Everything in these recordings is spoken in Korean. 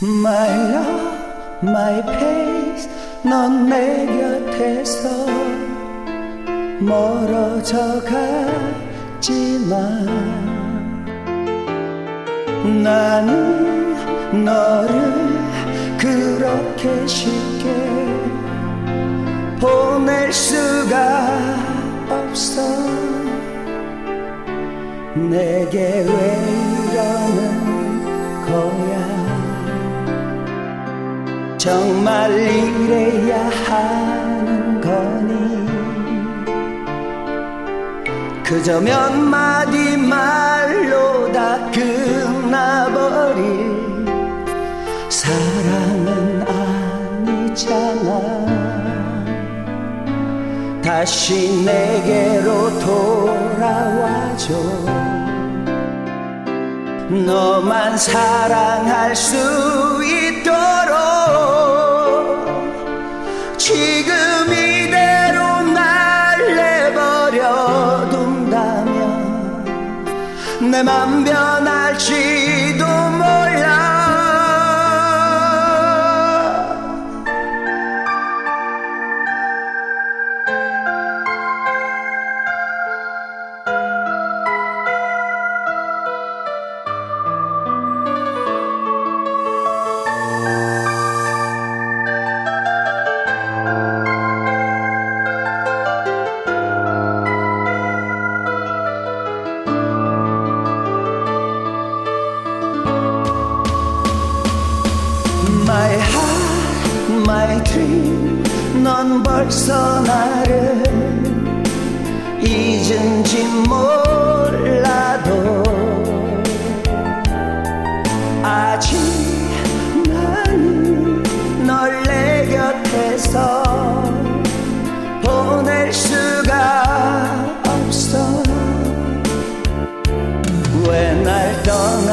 My love, my pace, 넌 내 곁에서 멀어져 갔지만 나는 너를 그렇게 쉽게 보낼 수가 없어. 내게 왜 이러는 거야. 정말 이래야 하는 거니. 그저 몇 마디 말로 다 끝나버릴 사랑은 아니잖아. 다시 내게로 돌아와줘. 너만 사랑할 수 있도록. 지금 이대로 날 내버려 둔다면 내 맘 변할지도 몰라. My heart, my dream, 넌 벌써 나를 잊은지 몰라도 아직 나는 널 내 곁에서 보낼 수가 없어. 왜 날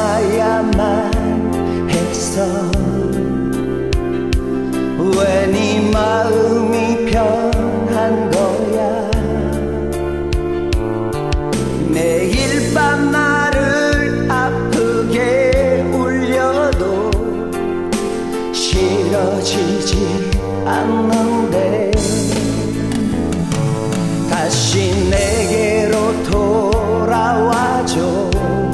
떠나야만 했어. 왜 네 마음이 변한 거야. 매일 밤 나를 아프게 울려도 싫어지지 않는데. 다시 내게로 돌아와줘.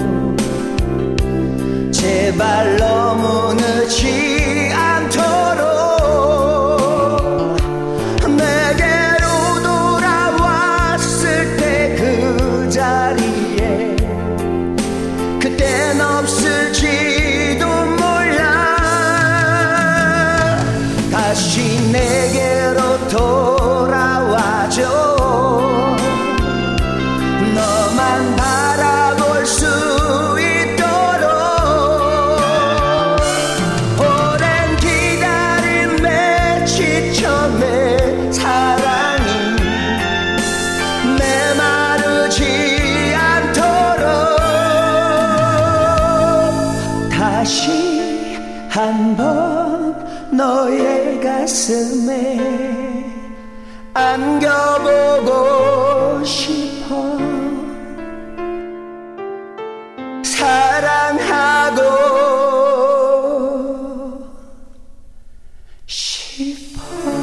제발 너무 늦지 않도록. 내게로 돌아왔을 때 그 자리에 그땐 없을지도 몰라. 다시 내게로 돌아와줘. 너만 바라볼 수 있도록. 오랜 기다림에 지쳐 내 사랑이 메마르지 않도록. 다시 한번 너의 가슴에 안겨보고 싶어. 사랑하고 싶어.